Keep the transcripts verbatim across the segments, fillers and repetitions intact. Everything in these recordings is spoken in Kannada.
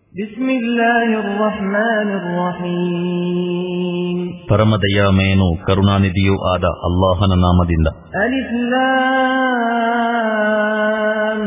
ಬಿಸ್ಮಿಲ್ಲಾಹಿರ್ ರಹ್ಮಾನಿರ್ ರಹೀಂ. ಪರಮದಯಾಮಯನು ಕರುಣಾನಿಧಿಯೂ ಆದ ಅಲ್ಲಾಹನ ನಾಮದಿಂದ. ಅಲಿಫ್ ಲಾಮ್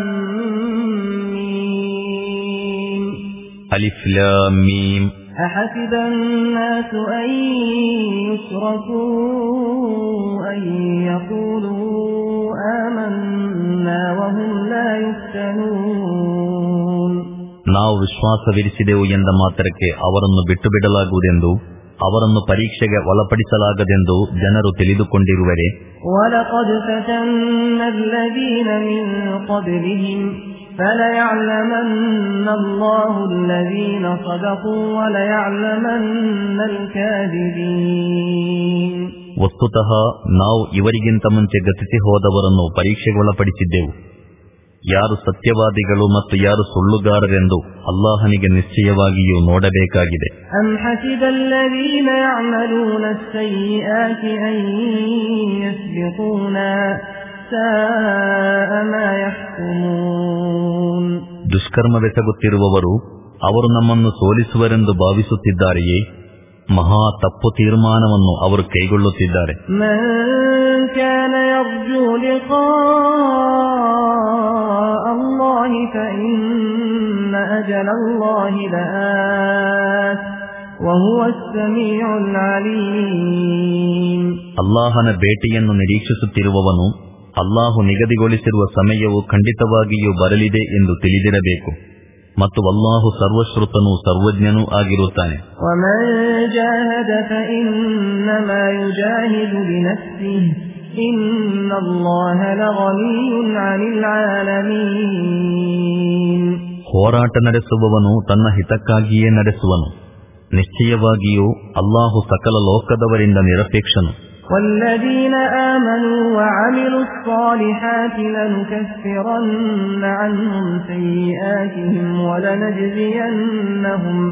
ಮೀಮ್. ಅಲಿಫ್ ಲಾಮ್ ಮೀಮ್. ಅಹಸಿಬ ಅನ್ನಾಸು ಅನ್ ಯುಸ್ರಕೂ ಅನ್ ಯಕೂಲೂ ಆಮನ್ನಾ ವಹುಂ ಲಾ ಯುಫ್ತನೂನ್. ನಾವು ವಿಶ್ವಾಸವಿರಿಸಿದೆವು ಎಂದ ಮಾತ್ರಕ್ಕೆ ಅವರನ್ನು ಬಿಟ್ಟು ಬಿಡಲಾಗುವುದೆಂದು, ಅವರನ್ನು ಪರೀಕ್ಷೆಗೆ ಒಳಪಡಿಸಲಾಗದೆಂದು ಜನರು ತಿಳಿದುಕೊಂಡಿರುವರೆ. ವಲಕದ್ ಫತನ್ನ ಅಲ್ಲದೀನ ಮಿನ್ क़ಬ್ಲಿಹಿಂ ಫಲಯಅಲಮನ್ನ ಅಲ್ಲಾಹು ಅಲ್ಲದೀನ ಸದಕೂ ವಲಯಅಲಮನ್ನಲ್ ಕಾದಿಬೀನ್. ವಸ್ತುತಃ ನಾವು ಇವರಿಗಿಂತ ಮುಂಚೆ ಗತಿಸಿ ಹೋದವರನ್ನು ಪರೀಕ್ಷೆಗೊಳಪಡಿಸಿದ್ದೆವು. ಯಾರು ಸತ್ಯವಾದಿಗಳು ಮತ್ತು ಯಾರು ಸುಳ್ಳುಗಾರರೆಂದು ಅಲ್ಲಾಹನಿಗೆ ನಿಶ್ಚಯವಾಗಿಯೂ ನೋಡಬೇಕಾಗಿದೆ. ಅಂ ಹಸಿಬಲ್ಲದೀನ ಯಅಮಲೂನ ಅಸ್ಸಯ್ಯಿಆತಿ ಅನ್ ಯಸ್ಬಿಕೂನಾ ಸಾಅ ಮಾ ಯಹ್ಕುಮೂನ್. ದುಷ್ಕರ್ಮವೆಸಗುತ್ತಿರುವವರು ಅವರು ನಮ್ಮನ್ನು ಸೋಲಿಸುವರೆಂದು ಭಾವಿಸುತ್ತಿದ್ದಾರೆಯೇ? ಮಹಾ ತಪ್ಪು ತೀರ್ಮಾನವನ್ನು ಅವರು ಕೈಗೊಳ್ಳುತ್ತಿದ್ದಾರೆ. ಮನ್ ಕಾನ ಯರ್ಜೂ ಲಿಖಾಅ ಅಲ್ಲಾಹಿ ಫಇನ್ನ ಅಜಲಲ್ಲಾಹಿ ಲಆತ್ ವಹುವಸ್ ಸಮೀಉಲ್ ಅಲೀಮ್. ಅಲ್ಲಾಹನ ಭೇಟಿಯನ್ನು ನಿರೀಕ್ಷಿಸುತ್ತಿರುವವನು ಅಲ್ಲಾಹು ನಿಗದಿಗೊಳಿಸಿರುವ ಸಮಯವು ಖಂಡಿತವಾಗಿಯೂ ಬರಲಿದೆ ಎಂದು ತಿಳಿದಿರಬೇಕು. ಮತ್ತು ಅಲ್ಲಾಹು ಸರ್ವಶ್ರುತನೂ ಸರ್ವಜ್ಞನೂ ಆಗಿರುತ್ತಾನೆ. ವಮನ್ ಜಾಹದ ಫಇನ್ನಮಾ ಯುಜಾಹಿದು ಬಿನಫ್ಸಿಹಿ ಇನ್ನಲ್ಲಾಹ ಲಗನಿಯ್ಯುನ್ ಅನಿಲ್ ಆಲಮೀನ್. ಹೋರಾಟ ನಡೆಸುವವನು ತನ್ನ ಹಿತಕ್ಕಾಗಿಯೇ ನಡೆಸುವನು. ನಿಶ್ಚಯವಾಗಿಯೂ ಅಲ್ಲಾಹು ಸಕಲ ಲೋಕದವರಿಂದ ನಿರಪೇಕ್ಷನು. والذين آمنوا وعملوا الصالحات لنكفرن عنهم سيئاتهم ولنجزينهم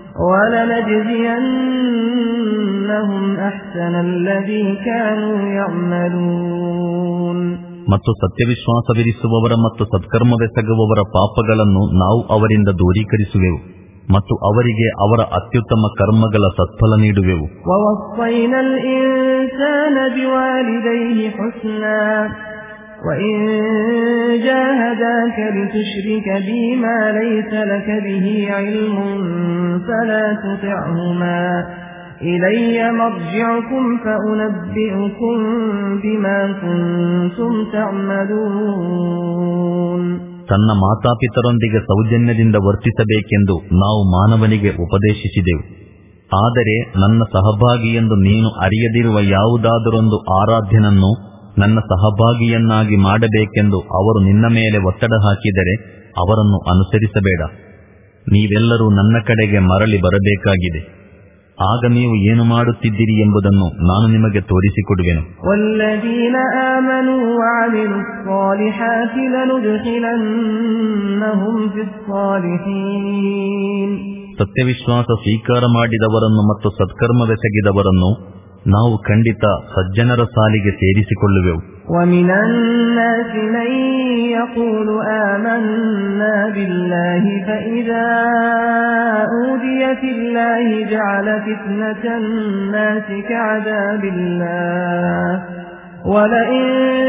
ولنجزينهم أحسن الذي كانوا يعملون. ಮತ್ತು ಸತ್ಯವಿಶ್ವಾಸವಿರಿಸುವವರ ಮತ್ತು ಸತ್ಕರ್ಮವೆಸಗುವವರ ಪಾಪಗಳನ್ನು ನಾವು ಅವರಿಂದ ದೂರೀಕರಿಸುವೆವು ಮತ್ತು ಅವರಿಗೆ ಅವರ ಅತ್ಯುತ್ತಮ ಕರ್ಮಗಳ ಸತ್ಫಲ ನೀಡುವೆವು. وَوَصَّيْنَا الْإِنسَانَ بِوَالِدَيْهِ حُسْنًا وَإِنْ جَاهَدَاكَ لِتُشْرِكَ بِي مَا لَيْسَ لَكَ بِهِ عِلْمٌ فَلَا تُطِعْهُمَا إِلَيَّ مَرْجِعُكُمْ فَأُنَبِّئُكُمْ بِمَا كُنْتُمْ تَعْمَلُونَ. ತನ್ನ ಮಾತಾಪಿತರೊಂದಿಗೆ ಸೌಜನ್ಯದಿಂದ ವರ್ತಿಸಬೇಕೆಂದು ನಾವು ಮಾನವನಿಗೆ ಉಪದೇಶಿಸಿದೆವು. ಆದರೆ ನನ್ನ ಸಹಭಾಗಿಯೆಂದು ನೀನು ಅರಿಯದಿರುವ ಯಾವುದಾದರೊಂದು ಆರಾಧ್ಯನನ್ನು ನನ್ನ ಸಹಭಾಗಿಯನ್ನಾಗಿ ಮಾಡಬೇಕೆಂದು ಅವರು ನಿನ್ನ ಮೇಲೆ ಒತ್ತಡ ಹಾಕಿದರೆ ಅವರನ್ನು ಅನುಸರಿಸಬೇಡ. ನೀವೆಲ್ಲರೂ ನನ್ನ ಕಡೆಗೆ ಮರಳಿ ಬರಬೇಕಾಗಿದೆ. ಆಗ ನೀವು ಏನು ಮಾಡುತ್ತಿದ್ದೀರಿ ಎಂಬುದನ್ನು ನಾನು ನಿಮಗೆ ತೋರಿಸಿಕೊಡುವೆನು. والذين آمنوا وعملوا الصالحات لندخلنهم في الصالحين. ಸತ್ಯವಿಶ್ವಾಸ ಸ್ವೀಕಾರ ಮಾಡಿದವರನ್ನು ಮತ್ತು ಸತ್ಕರ್ಮವೆಸಗಿದವರನ್ನು ನಾವು ಖಂಡಿತ ಸಜ್ಜನರ ಸಾಲಿಗೆ ಸೇರಿಸಿಕೊಳ್ಳುವೆವು. ومن الناس من يقول آمنا بالله فإذا أوذي في الله جعل فتنة الناس كعذاب الله ولئن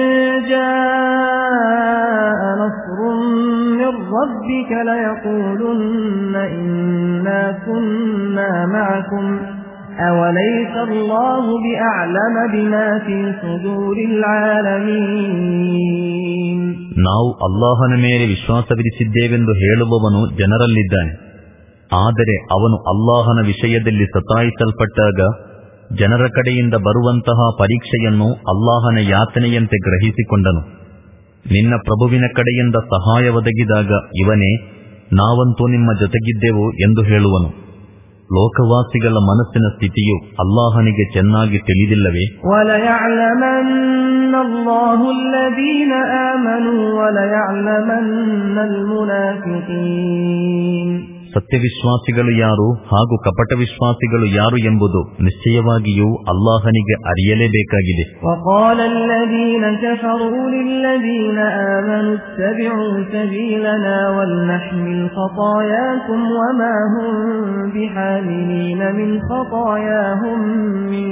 جاء نصر من ربك ليقولن إنا كنا معكم أوليس الله بأعلم بما في صدور العالمين. ನಾವು ಅಲ್ಲಾಹನ ಮೇಲೆ ವಿಶ್ವಾಸವಿರಿಸಿದ್ದೇವೆಂದು ಹೇಳುವವನು ಜನರಲ್ಲಿದ್ದಾನೆ. ಆದರೆ ಅವನು ಅಲ್ಲಾಹನ ವಿಷಯದಲ್ಲಿ ಸತಾಯಿಸಲ್ಪಟ್ಟಾಗ ಜನರ ಕಡೆಯಿಂದ ಬರುವಂತಹ ಪರೀಕ್ಷೆಯನ್ನು ಅಲ್ಲಾಹನ ಯಾತನೆಯಂತೆ ಗ್ರಹಿಸಿಕೊಂಡನು. ನಿನ್ನ ಪ್ರಭುವಿನ ಕಡೆಯಿಂದ ಸಹಾಯ ಒದಗಿದಾಗ ಇವನೇ ನಾವಂತೂ ನಿಮ್ಮ ಜೊತೆಗಿದ್ದೆವು ಎಂದು ಹೇಳುವನು. ಲೋಕವಾಸಿಗಳ ಮನಸ್ಸಿನ ಸ್ಥಿತಿಯು ಅಲ್ಲಾಹನಿಗೆ ಚೆನ್ನಾಗಿ ತಿಳಿದಿಲ್ಲವೇ? وَلَيَعْلَمَنَّ اللَّهُ الَّذِينَ آمَنُوا وَلَيَعْلَمَنَّ الْمُنَافِقِينَ. ಸತ್ಯವಿಶ್ವಾಸಿಗಳು ಯಾರು ಹಾಗೂ ಕಪಟ ವಿಶ್ವಾಸಿಗಳು ಯಾರು ಎಂಬುದು ನಿಶ್ಚಯವಾಗಿಯೂ ಅಲ್ಲಾಹನಿಗೆ ಅರಿಯಲೇಬೇಕಾಗಿದೆ. وقال الذين كفروا للذين آمنوا اتبعوا سبيلنا ولنحمل خطاياكم وما هم بحاملين من خطاياهم من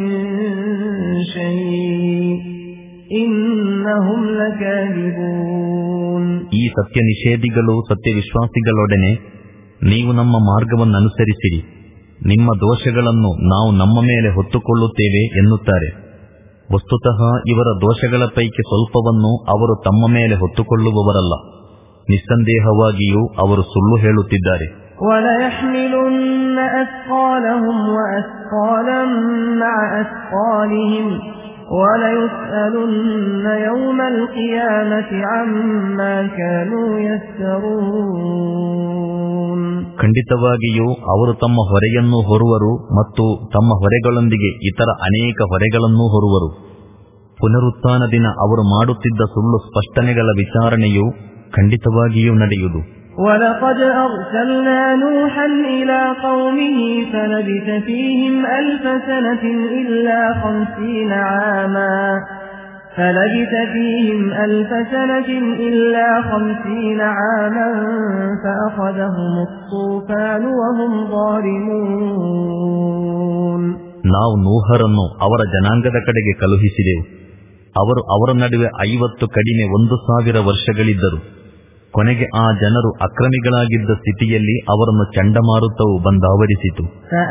شيء إنهم لكاذبون. ಈ ಸತ್ಯ ನಿಷೇಧಿಗಳು ಸತ್ಯವಿಶ್ವಾಸಿಗಳೊಡನೆ ನೀವು ನಮ್ಮ ಮಾರ್ಗವನ್ನು ಅನುಸರಿಸಿರಿ, ನಿಮ್ಮ ದೋಷಗಳನ್ನು ನಾವು ನಮ್ಮ ಮೇಲೆ ಹೊತ್ತುಕೊಳ್ಳುತ್ತೇವೆ ಎನ್ನುತ್ತಾರೆ. ವಸ್ತುತಃ ಇವರ ದೋಷಗಳ ಪೈಕಿ ಸ್ವಲ್ಪವನ್ನು ಅವರು ತಮ್ಮ ಮೇಲೆ ಹೊತ್ತುಕೊಳ್ಳುವವರಲ್ಲ. ನಿಸ್ಸಂದೇಹವಾಗಿಯೂ ಅವರು ಸುಳ್ಳು ಹೇಳುತ್ತಿದ್ದಾರೆ. وَلَيَحْمِلُنَّ أَثْقَالَهُمْ وَأَثْقَالًا مَعَ أَثْقَالِهِمْ وَلَيُسْأَلُنَّ يَوْمَ الْقِيَامَةِ عَمَّا كَانُوا يَفْتَرُونَ. ಖಂಡಿತವಾಗಿಯೂ ಅವರು ತಮ್ಮ ಹೊರೆಯನ್ನು ಹೊರುವರು ಮತ್ತು ತಮ್ಮ ಹೊರೆಗಳೊಂದಿಗೆ ಇತರ ಅನೇಕ ಹೊರೆಗಳನ್ನೂ ಹೊರುವರು. ಪುನರುತ್ಥಾನ ದಿನ ಅವರು ಮಾಡುತ್ತಿದ್ದ ಸುಳ್ಳು ಸ್ಪಷ್ಟನೆಗಳ ವಿಚಾರಣೆಯು ಖಂಡಿತವಾಗಿಯೂ ನಡೆಯುವುದು. وَلَقَدْ أَرْسَلْنَا نُوحًا إِلَى قَوْمِهِ فَلَبِثَ فِيهِمْ أَلْفَ سَنَةٍ إِلَّا خَمْسِينَ عَامًا فَلَبِثَ فِيهِمْ أَلْفَ سَنَةٍ إِلَّا خَمْسِينَ عَامًا فَأَخَذَهُمُ الطُّوفَانُ وَهُمْ ظَالِمُونَ. ನಾವು ನೂಹರನ್ನು ಅವರ ಜನಾಂಗದ ಕಡೆಗೆ ಕಳುಹಿಸಿದೆವು. ಅವರು ಅವರ ನಡುವೆ ಐವತ್ತು ಕಡಿಮೆ ಒಂದು ಸಾವಿರ ವರ್ಷಗಳಿದ್ದರು. ಕೊನೆಗೆ ಆ ಜನರು ಅಕ್ರಮಿಗಳಾಗಿದ್ದ ಸ್ಥಿತಿಯಲ್ಲಿ ಅವರನ್ನು ಚಂಡಮಾರುತವು ಬಂದಾವರಿಸಿತು.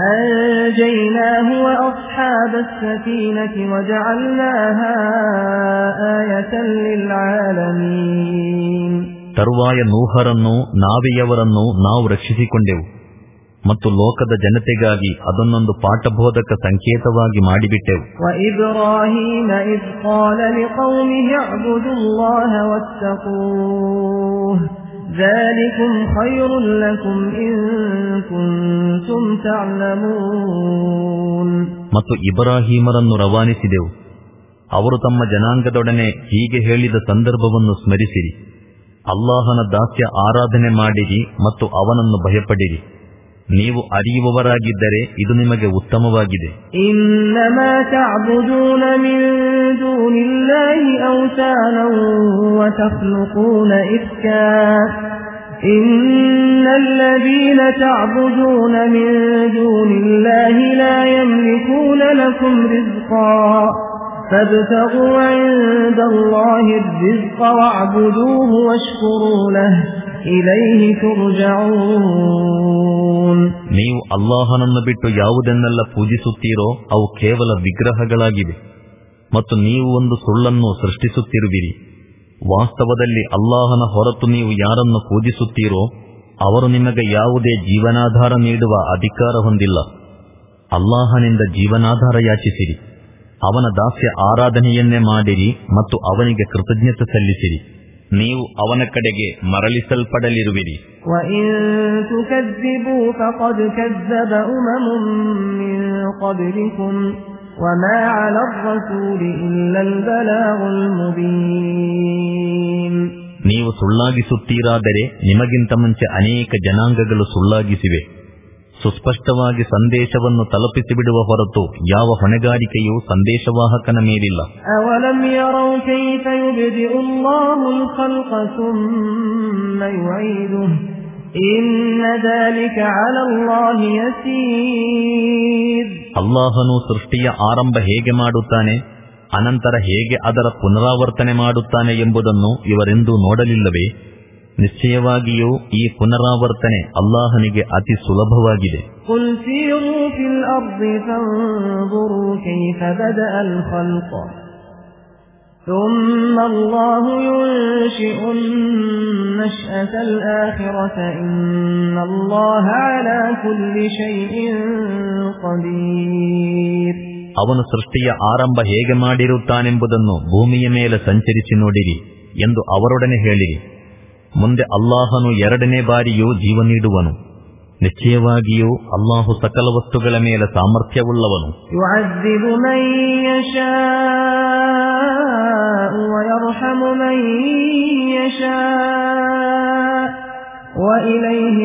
ತರುವಾಯ ನೂಹರನ್ನು ನಾವೆಯವರನ್ನು ನಾವು ರಕ್ಷಿಸಿಕೊಂಡೆವು ಮತ್ತು ಲೋಕದ ಜನತೆಗಾಗಿ ಅದನ್ನೊಂದು ಪಾಠಬೋಧಕ ಸಂಕೇತವಾಗಿ ಮಾಡಿಬಿಟ್ಟೆವು. وَإِبْرَاهِيمَ إِذْ قَالَ لِقَوْمِهِ اعْبُدُوا اللَّهَ وَاتَّقُوهُ ذَلِكُمْ خَيْرٌ لَكُمْ إِن كُنتُمْ تَعْلَمُونَ. ಮತ್ತು ಇಬ್ರಾಹೀಮರನ್ನು ರವಾನಿಸಿದೆವು. ಅವರು ತಮ್ಮ ಜನಾಂಗದೊಡನೆ ಹೀಗೆ ಹೇಳಿದ ಸಂದರ್ಭವನ್ನು ಸ್ಮರಿಸಿರಿ, ಅಲ್ಲಾಹನ ದಾಸ್ಯ ಆರಾಧನೆ ಮಾಡಿರಿ ಮತ್ತು ಅವನನ್ನು ಭಯಪಡಿರಿ, ನೀವು ಅರಿಯುವವರಾಗಿದ್ದರೆ ಇದು ನಿಮಗೆ ಉತ್ತಮವಾಗಿದೆ. ಇನ್ನಮಾ ತಅಬುದೂನ ಮಿನ್ ದೂನಿಲ್ಲಾಹಿ ಔತಾನನ್ ವ ತಖ್ಲುಕೂನ ಇಫ್ಕಾ ಇನ್ನಲ್ಲದೀನ ತಅಬುದೂನ ಮಿನ್ ದೂನಿಲ್ಲಾಹಿ ಲಾ ಯಮ್ಲಿಕೂನ ಲಕುಂ ರಿಜ್ಕಾ ಫಬ್ತಗೂ ಇಂದಲ್ಲಾಹಿ ರಿಜ್ಕ ವಅಬುದೂಹು ವಶ್ಕುರೂ ಲಹು ಇಲೈಹಿ ತುರ್ಜഊನ್. ನೀವು ಅಲ್ಲಾಹನನ್ನು ಬಿಟ್ಟು ಯಾವುದನ್ನೆಲ್ಲ ಪೂಜಿಸುತ್ತೀರೋ ಅವು ಕೇವಲ ವಿಗ್ರಹಗಳಾಗಿವೆ ಮತ್ತು ನೀವು ಒಂದು ಸುಳ್ಳನ್ನು ಸೃಷ್ಟಿಸುತ್ತಿರುವಿರಿ. ವಾಸ್ತವದಲ್ಲಿ ಅಲ್ಲಾಹನ ಹೊರತು ನೀವು ಯಾರನ್ನು ಪೂಜಿಸುತ್ತೀರೋ ಅವರು ನಿಮಗೆ ಯಾವುದೇ ಜೀವನಾಧಾರ ನೀಡುವ ಅಧಿಕಾರ ಹೊಂದಿಲ್ಲ. ಅಲ್ಲಾಹನಿಂದ ಜೀವನಾಧಾರ ಯಾಚಿಸಿರಿ, ಅವನ ದಾಸ್ಯ ಆರಾಧನೆಯನ್ನೇ ಮಾಡಿರಿ ಮತ್ತು ಅವನಿಗೆ ಕೃತಜ್ಞತೆ ಸಲ್ಲಿಸಿರಿ, ನೀವು ಅವನ ಕಡೆಗೆ ಮರಳಿಸಲ್ಪಡಲಿರುವಿರಿ. ನೀವು ಸುಳ್ಳಾಗಿಸುತ್ತೀರಾದರೆ ನಿಮಗಿಂತ ಮುಂಚೆ ಅನೇಕ ಜನಾಂಗಗಳು ಸುಳ್ಳಾಗಿಸಿವೆ. ಸುಸ್ಪಷ್ಟವಾಗಿ ಸಂದೇಶವನ್ನು ತಲುಪಿಸಿಬಿಡುವ ಹೊರತು ಯಾವ ಹೊಣೆಗಾರಿಕೆಯೂ ಸಂದೇಶವಾಹಕನ ಮೇಲಿಲ್ಲ. ಅವಲಂ ಯರೌ ಕೈಫ ಯುಬ್ದಿಉ ಅಲ್ಲಾಹುಲ್ ಖಲ್ಕ ಥುಮ್ಮ ಯುঈದುಹು ಇನ್ನ ذلك ಅಲಾ ಅಲ್ಲಾಹಿ ಯಸೀರ್. ಅಲ್ಲಾಹನು ಸೃಷ್ಟಿಯ ಆರಂಭ ಹೇಗೆ ಮಾಡುತ್ತಾನೆ, ಅನಂತರ ಹೇಗೆ ಅದರ ಪುನರಾವರ್ತನೆ ಮಾಡುತ್ತಾನೆ ಎಂಬುದನ್ನು ಇವರೆಂದೂ ನೋಡಲಿಲ್ಲವೇ? ನಿಶ್ಚಯವಾಗಿಯೂ ಈ ಪುನರಾವರ್ತನೆ ಅಲ್ಲಾಹನಿಗೆ ಅತಿ ಸುಲಭವಾಗಿದೆ. ಕುಲ್ ಸೀರೂ ಫಿಲ್ ಅರ್ದಿ ಫಂಜುರೂ ಕೈಫ ಬದಅಲ್ ಖಲ್ಕ ಥುಮ್ಮ ಅಲ್ಲಾಹು ಯುನ್ಶಿಉನ್ ನಶ್ಅತಲ್ ಆಖಿರತ ಇನ್ನಲ್ಲಾಹ ಅಲಾ ಕುಲ್ಲಿ ಶೈಇನ್ ಖದೀರ್. ಅವನು ಸೃಷ್ಟಿಯ ಆರಂಭ ಹೇಗೆ ಮಾಡಿರುತ್ತಾನೆಂಬುದನ್ನು ಭೂಮಿಯ ಮೇಲೆ ಸಂಚರಿಸಿ ನೋಡಿರಿ ಎಂದು ಅವರೊಡನೆ ಹೇಳಿರಿ. ಮುಂದೆ ಅಲ್ಲಾಹನು ಎರಡನೇ ಬಾರಿಯೂ ಜೀವ ನೀಡುವನು. ನಿಶ್ಚಯವಾಗಿಯೂ ಅಲ್ಲಾಹು ಸಕಲ ವಸ್ತುಗಳ ಮೇಲೆ ಸಾಮರ್ಥ್ಯವುಳ್ಳವನು. ಯುಅಜ್ಜಿಬು ಮನ್ ಯಶಾಅ ವಯರ್ಹಮು ಮನ್ ಯಶಾಅ وإليه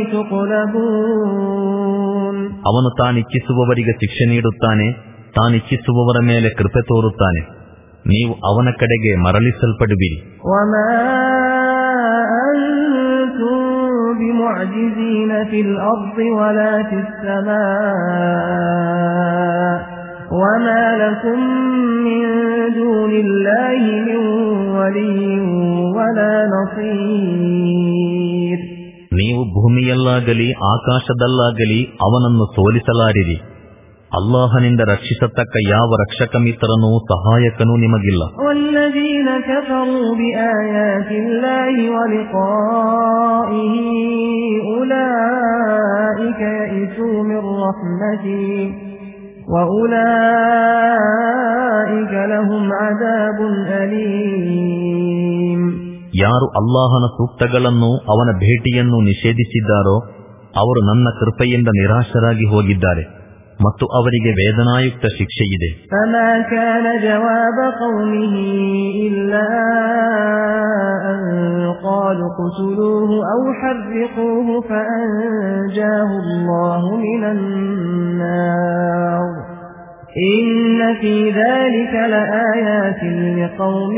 تقلبون. ಅವನು ತಾನಿಚ್ಛಿಸುವವರಿಗೆ ಶಿಕ್ಷೆ ನೀಡುತ್ತಾನೆ, ತಾನಿಚ್ಛಿಸುವವರ ಮೇಲೆ ಕೃಪೆ ತೋರುತ್ತಾನೆ. ನೀವು ಅವನ ಕಡೆಗೆ ಮರಳಿಸಲ್ಪಡುವಿರಿ. وما أنتم بمعجزين في الأرض ولا في السماء وما لكم من دون الله من ولي ولا نصير. ನೀವು ಭೂಮಿಯಲ್ಲಾಗಲಿ ಆಕಾಶದಲ್ಲಾಗಲಿ ಅವನನ್ನು ಸೋಲಿಸಲಾರಿರಿ. ಅಲ್ಲಾಹನಿಂದ ರಕ್ಷಿಸತಕ್ಕ ಯಾವ ರಕ್ಷಕ ಮಿತ್ರನೂ ಸಹಾಯಕನೂ ನಿಮಗಿಲ್ಲ. والذين كفروا بآيات الله ولقائه أولئك يئسوا من رحمتي وأولئك لهم عذاب أليم. ಯಾರು ಅಲ್ಲಾಹನ ಸೂಕ್ತಗಳನ್ನು ಅವನ ಭೇಟಿಯನ್ನು ನಿಷೇಧಿಸಿದ್ದಾರೋ ಅವರು ನನ್ನ ಕೃಪೆಯಿಂದ ನಿರಾಶರಾಗಿ ಹೋಗಿದ್ದಾರೆ ಮತ್ತು ಅವರಿಗೆ ವೇದನಾಯುಕ್ತ ಶಿಕ್ಷೆಯಿದೆ. فما كان جواب قومه إلا أن قالوا اقتلوه أو حرقوه فأنجاه الله من النار إن في ذلك لآيات لقوم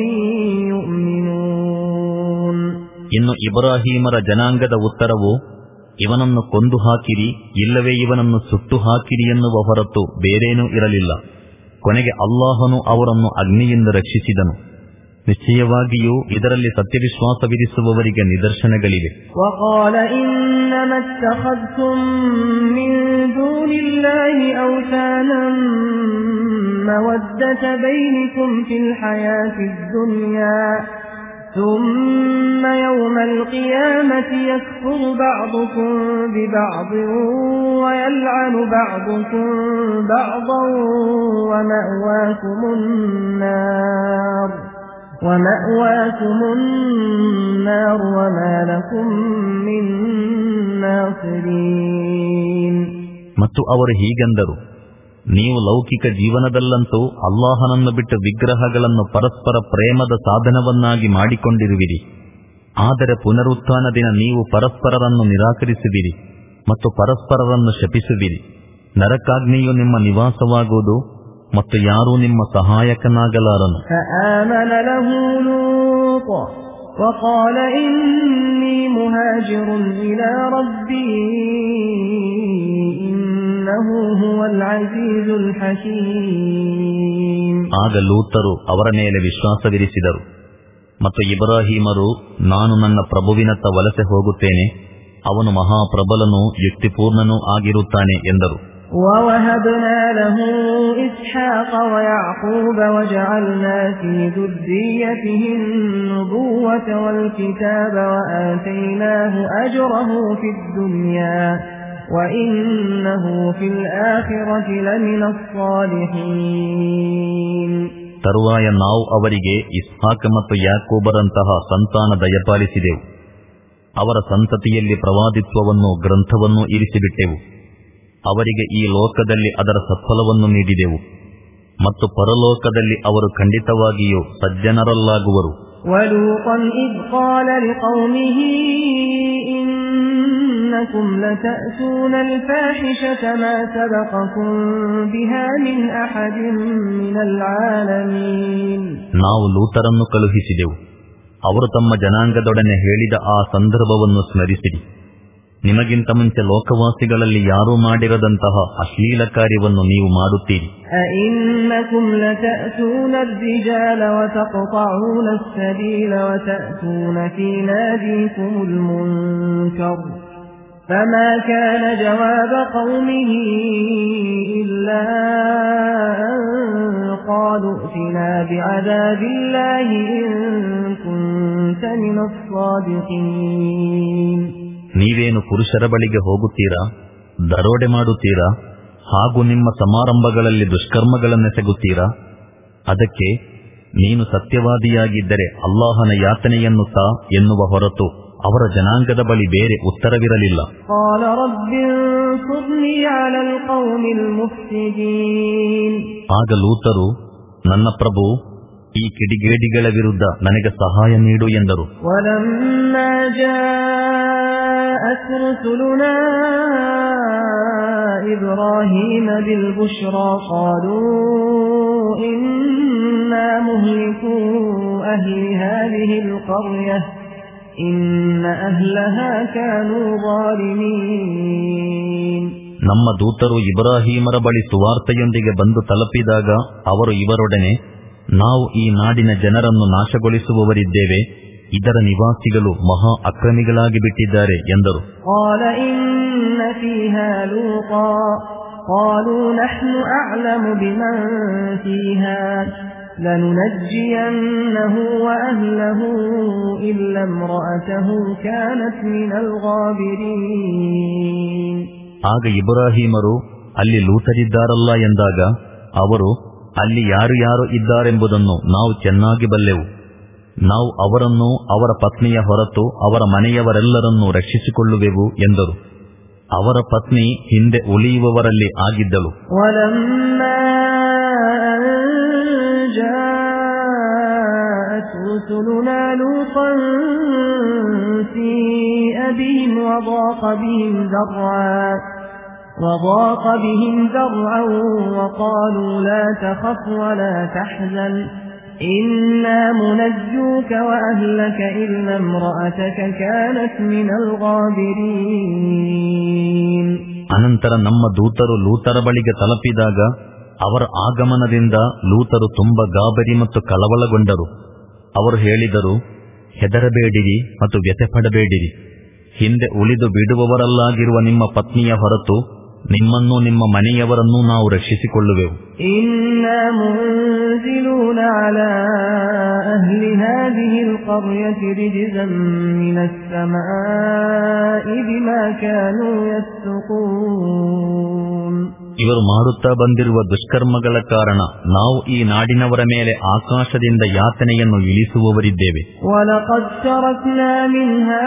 يؤمنون. ಇನ್ನು ಇಬ್ರಾಹೀಮರ ಜನಾಂಗದ ಉತ್ತರವು ಇವನನ್ನು ಕೊಂದು ಹಾಕಿರಿ ಇಲ್ಲವೇ ಇವನನ್ನು ಸುಟ್ಟು ಹಾಕಿರಿ ಎನ್ನುವ ಹೊರತು ಬೇರೇನೂ ಇರಲಿಲ್ಲ. ಕೊನೆಗೆ ಅಲ್ಲಾಹನು ಅವರನ್ನು ಅಗ್ನಿಯಿಂದ ರಕ್ಷಿಸಿದನು. ನಿಶ್ಚಯವಾಗಿಯೂ ಇದರಲ್ಲಿ ಸತ್ಯವಿಶ್ವಾಸವಿರಿಸುವವರಿಗೆ ನಿದರ್ಶನಗಳಿವೆ. وقال إنما اتخذتم من دون الله أوثانا مودة بينكم في الحياة الدنيا ثم يوم القيامة يكفر بعضكم ببعض ويلعن بعضكم بعضا ومأواكم النار ومأواكم النار وما لكم من ناصرين. ಮತ್ತು ಅವರು ಹೀಗೆಂದರು, ನೀವು ಲೌಕಿಕ ಜೀವನದಲ್ಲಂತೂ ಅಲ್ಲಾಹನನ್ನು ಬಿಟ್ಟು ವಿಗ್ರಹಗಳನ್ನು ಪರಸ್ಪರ ಪ್ರೇಮದ ಸಾಧನವನ್ನಾಗಿ ಮಾಡಿಕೊಂಡಿರುವಿರಿ. ಆದರೆ ಪುನರುತ್ಥಾನ ದಿನ ನೀವು ಪರಸ್ಪರರನ್ನು ನಿರಾಕರಿಸುವಿರಿ ಮತ್ತು ಪರಸ್ಪರರನ್ನು ಶಪಿಸುವಿರಿ. ನರಕಾಗ್ನಿಯು ನಿಮ್ಮ ನಿವಾಸವಾಗುವುದು ಮತ್ತು ಯಾರೂ ನಿಮ್ಮ ಸಹಾಯಕನಾಗಲಾರನು. وقال إني مهاجر إلى ربي إنه هو العزيز الحكيم. ಆಗ ಲೂತರು ಅವರ ಮೇಲೆ ವಿಶ್ವಾಸವಿರಿಸಿದರು ಮತ್ತು ಇಬ್ರಾಹೀಮರು, ನಾನು ನನ್ನ ಪ್ರಭುವಿನತ್ತ ವಲಸೆ ಹೋಗುತ್ತೇನೆ, ಅವನು ಮಹಾಪ್ರಬಲನೂ ಯುಕ್ತಿಪೂರ್ಣನೂ ಆಗಿರುತ್ತಾನೆ ಎಂದರು. ووهبنا له إسحاق ويعقوب وجعلنا في ذريته النبوة والكتاب وآتيناه أجره في الدنيا وإنه في الآخرة لمن الصالحين. ತರುವಾಯ ನಾವು ಅವರಿಗೆ ಇಸ್ಹಾಕ ಮತ್ತು ಯಾಕೋಬರಂತಹ ಸಂತಾನ ದಯಪಾಲಿಸಿದೆವು. ಅವರ ಸಂತತಿಯಲ್ಲಿ ಪ್ರವಾದಿತ್ವವನ್ನು ಗ್ರಂಥವನ್ನು ಇರಿಸಿಬಿಟ್ಟೆವು. ಅವರಿಗೆ ಈ ಲೋಕದಲ್ಲಿ ಅದರ ಸತ್ಫಲವನ್ನು ನೀಡಿದೆವು ಮತ್ತು ಪರಲೋಕದಲ್ಲಿ ಅವರು ಖಂಡಿತವಾಗಿಯೂ ಸಜ್ಜನರಲ್ಲಾಗುವರು. وَلُوطًا إِذْ قَالَ لِقَوْمِهِ إِنَّكُمْ لَتَأْتُونَ الْفَاحِشَةَ مَا سَبَقَكُم بِهَا مِنْ أَحَدٍ مِنَ الْعَالَمِينَ. ನಾವು ಲೂತರನ್ನು ಕಳುಹಿಸಿದೆವು. ಅವರು ತಮ್ಮ ಜನಾಂಗದೊಡನೆ ಹೇಳಿದ ಆ ಸಂದರ್ಭವನ್ನು ಸ್ಮರಿಸಿರಿ. ನಿಮಗಿಂತ ಮುಂಚೆ ಲೋಕವಾಸಿಗಳಲ್ಲಿ ಯಾರೂ ಮಾಡಿರದಂತಹ ಅಶ್ಲೀಲ ಕಾರ್ಯವನ್ನು ನೀವು ಮಾಡುತ್ತೀರಿ. أَإِنَّكُمْ لَتَأْتُونَ الرِّجَالَ وَتَقْطَعُونَ السَّبِيلَ وَتَأْتُونَ فِي نَادِيكُمُ الْمُنكَرَ فَمَا كَانَ جَوَابَ قَوْمِهِ إِلَّا أَن قَالُوا ائْتِنَا بِعَذَابِ اللَّهِ إِن كُنتَ مِنَ الصَّادِقِينَ. ನೀವೇನು ಪುರುಷರ ಬಳಿಗೆ ಹೋಗುತ್ತೀರಾ, ದರೋಡೆ ಮಾಡುತ್ತೀರಾ, ಹಾಗೂ ನಿಮ್ಮ ಸಮಾರಂಭಗಳಲ್ಲಿ ದುಷ್ಕರ್ಮಗಳನ್ನೆಸಗುತ್ತೀರಾ? ಅದಕ್ಕೆ ನೀನು ಸತ್ಯವಾದಿಯಾಗಿದ್ದರೆ ಅಲ್ಲಾಹನ ಯಾತನೆಯನ್ನು ತಾ ಎನ್ನುವ ಹೊರತು ಅವರ ಜನಾಂಗದ ಬಳಿ ಬೇರೆ ಉತ್ತರವಿರಲಿಲ್ಲ. ಆಗ ಲೂತರು, ನನ್ನ ಪ್ರಭು, ಈ ಕಿಡಿಗೇಡಿಗಳ ವಿರುದ್ಧ ನನಗೆ ಸಹಾಯ ನೀಡು ಎಂದರು. وَلَمَّا جَاءَ جاءت رسلنا إبراهيم بالبشرى قالوا إنا مهلكو أهل هذه القرية إن أهلها كانوا ظالمين. ನಮ್ಮ ದೂತರು ಇಬ್ರಾಹೀಮರ ಬಳಿ ಸುವಾರ್ತೆಯೊಂದಿಗೆ ಬಂದು ತಲುಪಿದಾಗ ಅವರು ಇವರೊಡನೆ, ನಾವು ಈ ನಾಡಿನ ಜನರನ್ನು ನಾಶಗೊಳಿಸುವವರಿದ್ದೇವೆ, ಇದರ ನಿವಾಸಿಗಳು ಮಹಾ ಅಕ್ರಮಿಗಳಾಗಿ ಬಿಟ್ಟಿದ್ದಾರೆ ಎಂದರು. ಆಗ ಇಬ್ರಾಹೀಮರು ಅಲ್ಲಿ ಲೂತರಿದ್ದಾರಲ್ಲ ಎಂದಾಗ ಅವರು, ಅಲ್ಲಿ ಯಾರು ಯಾರು ಇದ್ದಾರೆಂಬುದನ್ನು ನಾವು ಚೆನ್ನಾಗಿ ಬಲ್ಲೆವು, ನಾವು ಅವರನ್ನು ಅವರ ಪತ್ನಿಯ ಹೊರತು ಅವರ ಮನೆಯವರೆಲ್ಲರನ್ನೂ ರಕ್ಷಿಸಿಕೊಳ್ಳುವೆವು ಎಂದರು. ಅವರ ಪತ್ನಿ ಹಿಂದೆ ಉಳಿಯುವವರಲ್ಲಿ ಆಗಿದ್ದಳು. وضاق بهم ذرعا وقالوا لا تخف ولا تحزن إنا منجوك وأهلك إلا امرأتك كانت من الغابرين. ಅನಂತರ ನಮ್ಮ ದೂತರು ಲೂತರ ಬಳಿಗೆ ತಲುಪಿದಾಗ ಅವರ ಆಗಮನದಿಂದ ಲೂತರು ತುಂಬ ಗಾಬರಿ ಮತ್ತು ಕಳವಳಗೊಂಡರು. ಅವರು ಹೇಳಿದರು, ಹೆದರಬೇಡಿರಿ ಮತ್ತು ವ್ಯಥೆಪಡಬೇಡಿರಿ, ಹಿಂದೆ ಉಳಿದು ಬಿಡುವವರಲ್ಲಾಗಿರುವ ನಿಮ್ಮ ಪತ್ನಿಯ ಹೊರತು ನಿಮ್ಮನ್ನೂ ನಿಮ್ಮ ಮನೆಯವರನ್ನೂ ನಾವು ರಕ್ಷಿಸಿಕೊಳ್ಳುವೆವು. ಇನ್ನಾ ಮುನ್ಜಿಲೂನ ಅಲಾ ಅಹ್ಲಿ ಹಾದಿಹಿ ಅಲ್‌ಕರ್ಯತಿ ರಿಜ್ಜನ್ ಮಿನಸ್ ಸಮಾಇ ಬಿಮಾ ಕಾನೂ ಯಫ್ಸುಕೂನ್. ಇವರು ಮಾಡುತ್ತಾ ಬಂದಿರುವ ದುಷ್ಕರ್ಮಗಳ ಕಾರಣ ನಾವು ಈ ನಾಡಿನವರ ಮೇಲೆ ಆಕಾಶದಿಂದ ಯಾತನೆಯನ್ನು ಇಳಿಸುವವರಿದ್ದೇವೆ. ವಲಕದ್ ತರಕ್ನಾ ಮಿನ್ಹಾ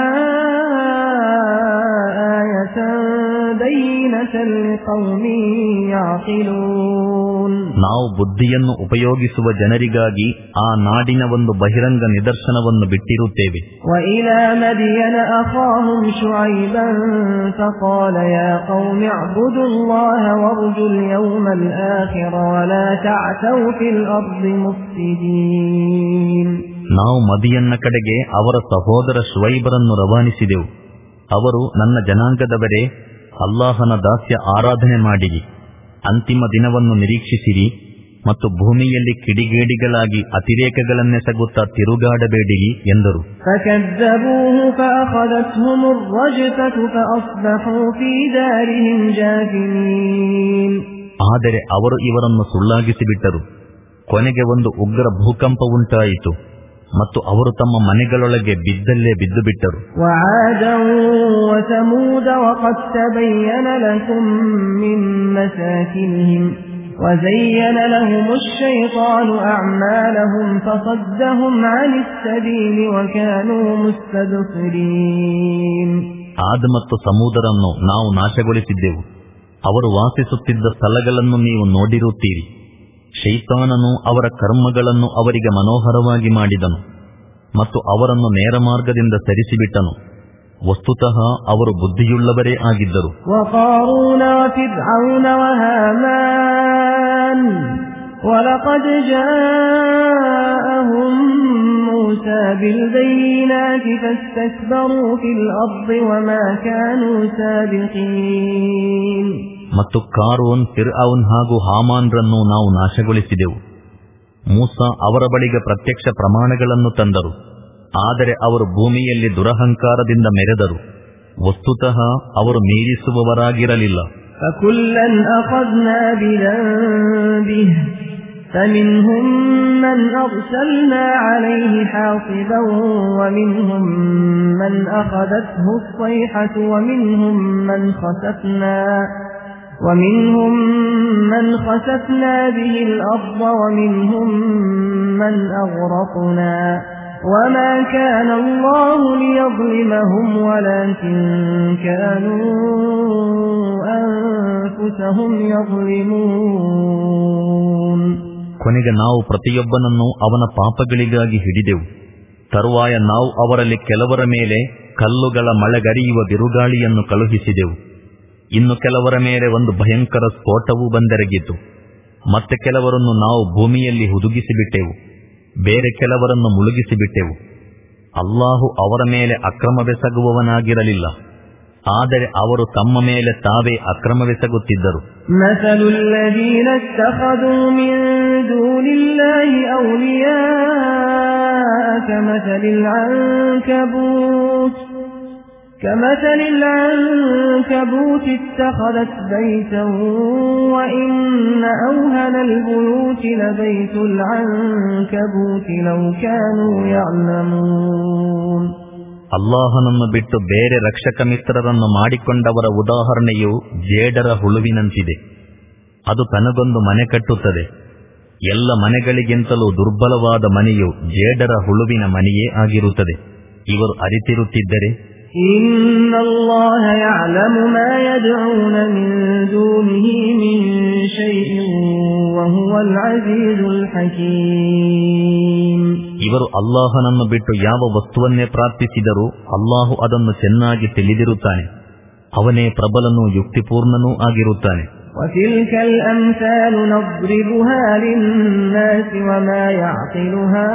ಆಯತನ್ ಬೈನತನ್ ಲಿಕೌಮಿನ್ ಯಅಕಿಲೂನ್. ನಾವು ಬುದ್ಧಿಯನ್ನು ಉಪಯೋಗಿಸುವ ಜನರಿಗಾಗಿ ಆ ನಾಡಿನ ಒಂದು ಬಹಿರಂಗ ನಿದರ್ಶನವನ್ನು ಬಿಟ್ಟಿರುತ್ತೇವೆ. ವಇಲಾ ಮದಿಯನ ಅಖಾಹುಂ ಶುಐಬನ್ ಫಖಾಲ ಯಾ ಕೌಮಿ ಅಬ್ದುಲ್ಲಾಹ وارجوا اليوم الآخر ولا تعثوا في الأرض مفسدين. ನಾವು ಮದಿಯನ್ನ ಕಡೆಗೆ ಅವರ ಸಹೋದರ ಶುಐಬರನ್ನು ರವಾನಿಸಿದೆವು. ಅವರು, ನನ್ನ ಜನಾಂಗದವರೇ, ಅಲ್ಲಾಹನ ದಾಸ್ಯ ಆರಾಧನೆ ಮಾಡಿರಿ, ಅಂತಿಮ ದಿನವನ್ನು ನಿರೀಕ್ಷಿಸಿರಿ ಮತ್ತು ಭೂಮಿಯಲ್ಲಿ ಕಿಡಿಗೇಡಿಗಳಾಗಿ ಅತಿರೇಕಗಳನ್ನೆಸಗುತ್ತಾ ತಿರುಗಾಡಬೇಡಿರಿ ಎಂದರು. ಆದರೆ ಅವರು ಇವರನ್ನು ಸುಳ್ಳಾಗಿಸಿಬಿಟ್ಟರು. ಕೊನೆಗೆ ಒಂದು ಉಗ್ರ ಭೂಕಂಪ ಉಂಟಾಯಿತು ಮತ್ತು ಅವರು ತಮ್ಮ ಮನೆಗಳೊಳಗೆ ಬಿದ್ದಲ್ಲೇ ಬಿದ್ದು ಬಿಟ್ಟರು. وزين لهم الشيطان أعمالهم فصدهم عن السبيل وكانوا مستبصرين. ಆದ್ ಮತ್ತು ಸಮೂದರನ್ನು ನಾವು ನಾಶಗೊಳಿಸಿದ್ದೆವು. ಅವರು ವಾಸಿಸುತ್ತಿದ್ದ ಸ್ಥಳಗಳನ್ನು ನೀವು ನೋಡಿರುತ್ತೀರಿ. ಶೈತಾನನು ಅವರ ಕರ್ಮಗಳನ್ನು ಅವರಿಗೆ ಮನೋಹರವಾಗಿ ಮಾಡಿದನು ಮತ್ತು ಅವರನ್ನು ನೇರ ಮಾರ್ಗದಿಂದ ಸರಿಸಿಬಿಟ್ಟನು. ವಸ್ತುತಃ ಅವರು ಬುದ್ಧಿಯುಳ್ಳವರೇ ಆಗಿದ್ದರು. وَلَقَدْ جَاءَهُم مُوسَى بِالْبَيِّنَاتِ فَاسْتَكْبَرُوا فِي الْأَرْضِ وَمَا كَانُوا سَابِقِينَ. ಮತ್ತು ಕಾರೂನ್, ಫಿರ್ಔನ್ ಹಾಗೂ ಹಾಮಾನ್ರನ್ನು ನಾವು ನಾಶಗೊಳಿಸಿದೆವು. ಮೂಸಾ ಅವರ ಬಳಿಗೆ ಪ್ರತ್ಯಕ್ಷ ಪ್ರಮಾಣಗಳನ್ನು ತಂದರು, ಆದರೆ ಅವರು ಭೂಮಿಯಲ್ಲಿ ದುರಹಂಕಾರದಿಂದ ಮೆರೆದರು. ವಸ್ತುತಃ ಅವರು ಮೀರಿಸುವವರಾಗಿರಲಿಲ್ಲ. فَكُلًّا أَخَذْنَا بِذَنبِهِ فَمِنْهُمْ مَنْ أَرْسَلْنَا عَلَيْهِ حَاصِبًا وَمِنْهُمْ مَنْ أَخَذَتْهُ الصَّيْحَةُ وَمِنْهُمْ مَنْ خَسَفْنَا وَمِنْهُمْ مَنْ خَسَفْنَا بِهِ الْأَرْضَ وَمِنْهُمْ مَنْ أَغْرَقْنَا وَمَا كَانَ اللَّهُ لِيَظْلِمَهُمْ وَلَكِنْ كَانُوا أَنفُسَهُمْ يَظْلِمُونَ. ಕೊನೆಗೆ ನಾವು ಪ್ರತಿಯೊಬ್ಬನನ್ನು ಅವನ ಪಾಪಗಳಿಗಾಗಿ ಹಿಡಿದೆವು. ತರುವಾಯ ನಾವು ಅವರಲ್ಲಿ ಕೆಲವರ ಮೇಲೆ ಕಲ್ಲುಗಳ ಮಳೆಗರಿಯುವ ಬಿರುಗಾಳಿಯನ್ನು ಕಳುಹಿಸಿದೆವು. ಇನ್ನು ಕೆಲವರ ಮೇಲೆ ಒಂದು ಭಯಂಕರ ಸ್ಫೋಟವೂ ಬಂದೆರಗಿತು. ಮತ್ತೆ ಕೆಲವರನ್ನು ನಾವು ಭೂಮಿಯಲ್ಲಿ ಹುದುಗಿಸಿಬಿಟ್ಟೆವು, ಬೇರೆ ಕೆಲವರನ್ನು ಮುಳುಗಿಸಿಬಿಟ್ಟೆವು. ಅಲ್ಲಾಹು ಅವರ ಮೇಲೆ ಅಕ್ರಮವೆಸಗುವವನಾಗಿರಲಿಲ್ಲ, ಆದರೆ ಅವರು ತಮ್ಮ ಮೇಲೆ ತಾವೇ ಅಕ್ರಮವೆಸಗುತ್ತಿದ್ದರು. كمثل العنكبوت اتخذت بيتا وإن أوهن البيوت لبيت العنكبوت لو كانوا يعلمون. ಅಲ್ಲಾಹನನ್ನು ಬಿಟ್ಟು ಬೇರೆ ರಕ್ಷಕ ಮಿತ್ರರನ್ನು ಮಾಡಿಕೊಂಡವರ ಉದಾಹರಣೆಯು ಜೇಡರ ಹುಳುವಿನಂತಿದೆ. ಅದು ತನಗೊಂದು ಮನೆ ಕಟ್ಟುತ್ತದೆ. ಎಲ್ಲ ಮನೆಗಳಿಗಿಂತಲೂ ದುರ್ಬಲವಾದ ಮನೆಯು ಜೇಡರ ಹುಳುವಿನ ಮನೆಯೇ ಆಗಿರುತ್ತದೆ. ಇವರು ಅರಿತಿರುತ್ತಿದ್ದರೆ إن الله يعلم ما يدعون من دونه من شيء وهو العزيز الحكيم. ಇವರು ಅಲ್ಲಾಹನನ್ನು ಬಿಟ್ಟು ಯಾವ ವಸ್ತುವನ್ನೇ ಪ್ರಾರ್ಥಿಸಿದರೂ ಅಲ್ಲಾಹು ಅದನ್ನು ಚೆನ್ನಾಗಿ ತಿಳಿದಿರುತ್ತಾನೆ. ಅವನೇ ಪ್ರಬಲನೂ ಯುಕ್ತಿಪೂರ್ಣನೂ ಆಗಿರುತ್ತಾನೆ. وتلك الأمثال نضربها للناس وما يعقلها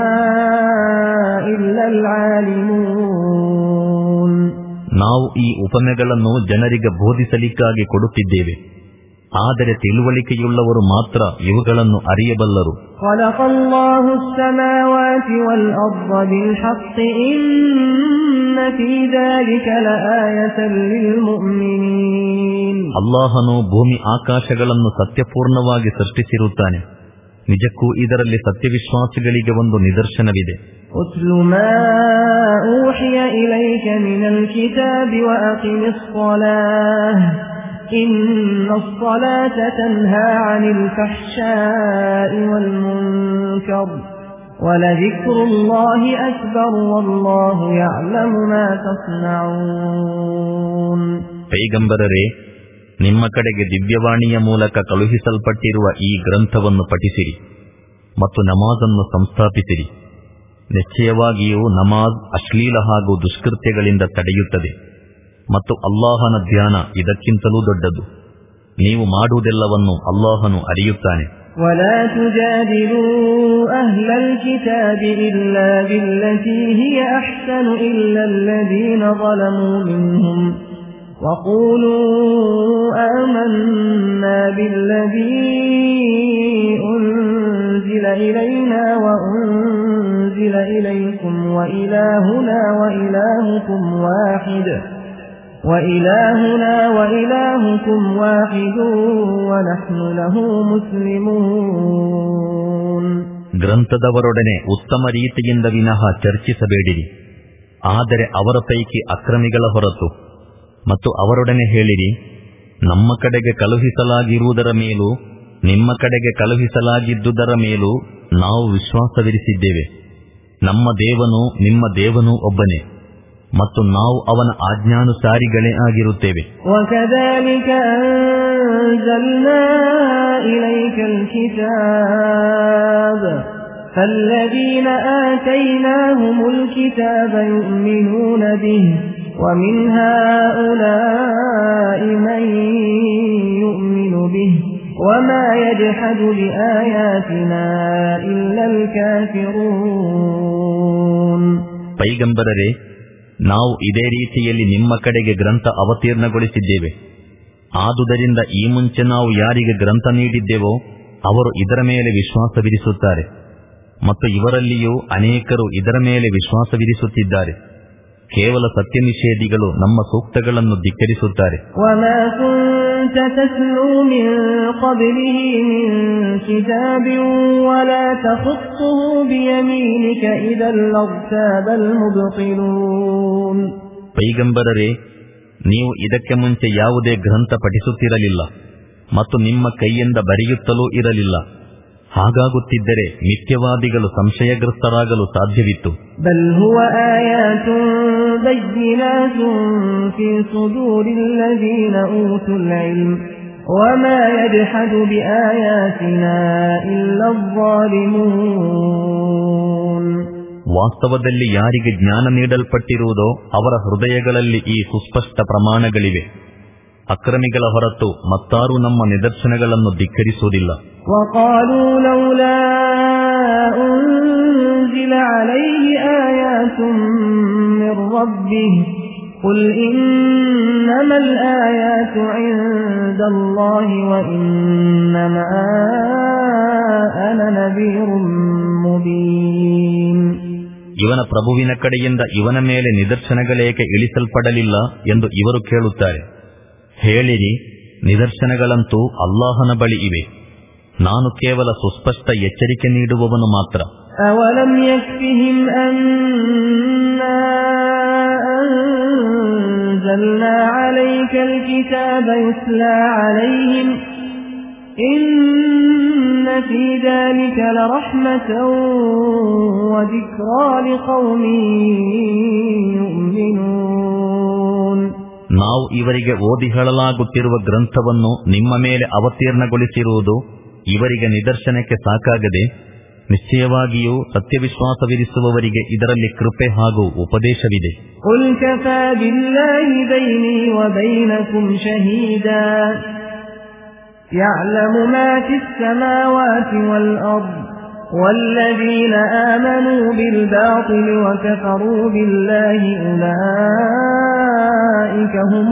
إلا العالمون. ನಾವು ಈ ಉಪಮೆಗಳನ್ನು ಜನರಿಗೆ ಬೋಧಿಸಲಿಕ್ಕಾಗಿ ಕೊಡುತ್ತಿದ್ದೇವೆ, ಆದರೆ ತಿಳುವಳಿಕೆಯುಳ್ಳವರು ಮಾತ್ರ ಇವುಗಳನ್ನು ಅರಿಯಬಲ್ಲರು. خلق الله السماوات والأرض بالحق إن في ذلك لآية للمؤمنين. ಅಲ್ಲಾಹನು ಭೂಮಿ ಆಕಾಶಗಳನ್ನು ಸತ್ಯಪೂರ್ಣವಾಗಿ ಸೃಷ್ಟಿಸಿರುತ್ತಾನೆ. ನಿಜಕ್ಕೂ ಇದರಲ್ಲಿ ಸತ್ಯವಿಶ್ವಾಸಿಗಳಿಗೆ ಒಂದು ನಿದರ್ಶನವಿದೆ. أتل ما أوحي إليك من الكتاب وأقم الصلاة إن الصلاة تنهى عن الفحشاء والمنكر ولذكر الله أكبر والله يعلم ما تصنعون. ಪೈಗಂಬರರೇ, ನಿಮ್ಮ ಕಡೆಗೆ ದಿವ್ಯವಾಣಿಯ ಮೂಲಕ ಕಳುಹಿಸಲ್ಪಟ್ಟಿರುವ ಈ ಗ್ರಂಥವನ್ನು ಪಠಿಸಿರಿ ಮತ್ತು ನಮಾಜನ್ನು ಸಂಸ್ಥಾಪಿಸಿರಿ. ನಿಶ್ಚಯವಾಗಿಯೂ ನಮಾಜ್ ಅಶ್ಲೀಲ ಹಾಗೂ ದುಷ್ಕೃತ್ಯಗಳಿಂದ ತಡೆಯುತ್ತದೆ ಮತ್ತು ಅಲ್ಲಾಹನ ಧ್ಯಾನ ಇದಕ್ಕಿಂತಲೂ ದೊಡ್ಡದು. ನೀವು ಮಾಡುವುದೆಲ್ಲವನ್ನು ಅಲ್ಲಾಹನು ಅರಿಯುತ್ತಾನೆ. ولا تجادلوا أهل الكتاب إلا بالتي هي أحسن إلا الذين ظلموا منهم وقولوا آمنا بالذي أنزل إلينا وأنزل إليكم وإلهنا وإلهكم واحد وإلهنا وإلهكم واحد ونحن له مسلمون. ಗ್ರಂಥದವರೊಡನೆ ಉತ್ತಮ ರೀತಿಯಿಂದ ವಿನಃ ಚರ್ಚಿಸಬೇಡಿರಿ, ಆದರೆ ಅವರ ಪೈಕಿ ಅಕ್ರಮಿಗಳ ಹೊರತು. ಮತ್ತು ಅವರೊಡನೆ ಹೇಳಿರಿ, ನಮ್ಮ ಕಡೆಗೆ ಕಳುಹಿಸಲಾಗಿರುವುದರ ಮೇಲೂ ನಿಮ್ಮ ಕಡೆಗೆ ಕಳುಹಿಸಲಾಗಿದ್ದುದರ ಮೇಲೂ ನಾವು ವಿಶ್ವಾಸವಿರಿಸಿದ್ದೇವೆ. ನಮ್ಮ ದೇವನು ನಿಮ್ಮ ದೇವನೂ ಒಬ್ಬನೇ ಮತ್ತು ನಾವು ಅವನ ಆಜ್ಞಾನುಸಾರಿಗಳೇ ಆಗಿರುತ್ತೇವೆ. وَكَذَلِكَ أَنزَلْنَا إِلَيْكَ الْكِتَابَ فَالَّذِينَ آتَيْنَاهُمُ الْكِتَابَ يُؤْمِنُونَ بِهِ وَمِنْ هَؤُلَاءِ مَن يُؤْمِنُ بِهِ وَمَا يَجْحَدُ بِآيَاتِنَا إِلَّا الْكَافِرُونَ. ಪೈಗಂಬರರೇ, ನಾವು ಇದೇ ರೀತಿಯಲ್ಲಿ ನಿಮ್ಮ ಕಡೆಗೆ ಗ್ರಂಥ ಅವತೀರ್ಣಗೊಳಿಸಿದ್ದೇವೆ. ಆದುದರಿಂದ ಈ ಮುಂಚೆ ನಾವು ಯಾರಿಗೆ ಗ್ರಂಥ ನೀಡಿದ್ದೇವೋ ಅವರು ಇದರ ಮೇಲೆ ವಿಶ್ವಾಸವಿರಿಸುತ್ತಾರೆ ಮತ್ತು ಇವರಲ್ಲಿಯೂ ಅನೇಕರು ಇದರ ಮೇಲೆ ವಿಶ್ವಾಸವಿರಿಸುತ್ತಿದ್ದಾರೆ. ಕೇವಲ ಸತ್ಯ ನಿಷೇಧಿಗಳು ನಮ್ಮ ಸೂಕ್ತಗಳನ್ನು ಧಿಕ್ಕರಿಸುತ್ತಾರೆ. وَمَا كُنْتَ تَتْلُو مِنْ قَبْلِهِ مِنْ كِتَابٍ وَلَا تَخُطُّهُ بِيَمِينِكَ إِذًا لَّارْتَابَ الْمُبْطِلُونَ. ಪೈಗಂಬರರೇ, ನೀವು ಇದಕ್ಕೆ ಮುಂಚೆ ಯಾವುದೇ ಗ್ರಂಥ ಪಠಿಸುತ್ತಿರಲಿಲ್ಲ ಮತ್ತು ನಿಮ್ಮ ಕೈಯಿಂದ ಬರೆಯುತ್ತಲೂ ಇರಲಿಲ್ಲ. ಹಾಗಾಗುತ್ತಿದ್ದರೆ ಮಿಥ್ಯವಾದಿಗಳು ಸಂಶಯಗ್ರಸ್ತರಾಗಲು ಸಾಧ್ಯವಿತ್ತು. ಬಲ್ ಹುವ ಆಯಾತುನ್ ಬಯ್ಯಿನಾತುನ್ ಫೀ ಸುದೂರಿಲ್ಲದೀನ ಊತುಲ್ ಇಲ್ಮ್ ವಮಾ ಯಜ್ಹದು ಬಿಆಯಾತಿನಾ ಇಲ್ಲಾ ಝಾಲಿಮೂನ್. ವಾಸ್ತವದಲ್ಲಿ ಯಾರಿಗೆ ಜ್ಞಾನ ನೀಡಲ್ಪಟ್ಟಿರುವುದೋ ಅವರ ಹೃದಯಗಳಲ್ಲಿ ಈ ಸುಸ್ಪಷ್ಟ ಪ್ರಮಾಣಗಳಿವೆ. ಅಕ್ರಮಿಗಳ ಹೊರತು ಮತ್ತಾರೂ ನಮ್ಮ ನಿದರ್ಶನಗಳನ್ನು ಧಿಕ್ಕರಿಸುವುದಿಲ್ಲ. وقالوا لولا أنزل عليه آيات من ربه قل إنما الآيات عند الله وإنما أنا نذير مبين. ಇವನ ಪ್ರಭುವಿನ ಕಡೆಯಿಂದ ಇವನ ಮೇಲೆ ನಿದರ್ಶನಗಳೇಕೆ ಇಳಿಸಲ್ಪಡಲಿಲ್ಲ ಎಂದು ಇವರು ಕೇಳುತ್ತಾರೆ. ಹೇಳಿರಿ, ನಿದರ್ಶನಗಳಂತೂ ಅಲ್ಲಾಹನ ಬಳಿ ಇವೆ, ನಾನು ಕೇವಲ ಸುಸ್ಪಷ್ಟ ಎಚ್ಚರಿಕೆ ನೀಡುವವನು ಮಾತ್ರ. ಅವಲಂ ಯಕ್ಫಿಹಿಂ ಅನ್ನಾ ಅನ್ಜಲ್ನಾ ಅಲೈಕಲ್ ಕಿತಾಬ ಯುತ್ಲಾ ಅಲೈಹಿಂ ಇನ್ನ ಫೀ ذلك ಲರಹ್ಮತನ್ ವದಿಕ್ರಾ ಲಿಕೌಮಿನ್ ಯುಮಿನೂನ್. ನಾವು ಇವರಿಗೆ ಓದಿ ಹೇಳಲಾಗುತ್ತಿರುವ ಗ್ರಂಥವನ್ನು ನಿಮ್ಮ ಮೇಲೆ ಅವತೀರ್ಣಗೊಳಿಸಿರುವುದು ಇವರಿಗೆ ನಿದರ್ಶನಕ್ಕೆ ಸಾಕಾಗದೆ, ನಿಶ್ಚಯವಾಗಿಯೂ ಸತ್ಯವಿಶ್ವಾಸವಿರಿಸುವವರಿಗೆ ಇದರಲ್ಲಿ ಕೃಪೆ ಹಾಗೂ ಉಪದೇಶವಿದೆ. ಕುಲ್ ಕಫಾ ಬಿಲ್ಲಾಹಿ ಬೈನಿ ವ ಬೈನಕುಂ ಶಹೀದಾ ಯಅಲಮು ಮಾ ಫಿಸ್ ಸಮಾವಾತಿ ವಲ್ ಅರ್ದ್ والذين آمنوا بالباطل وكفروا بالله أولئك هم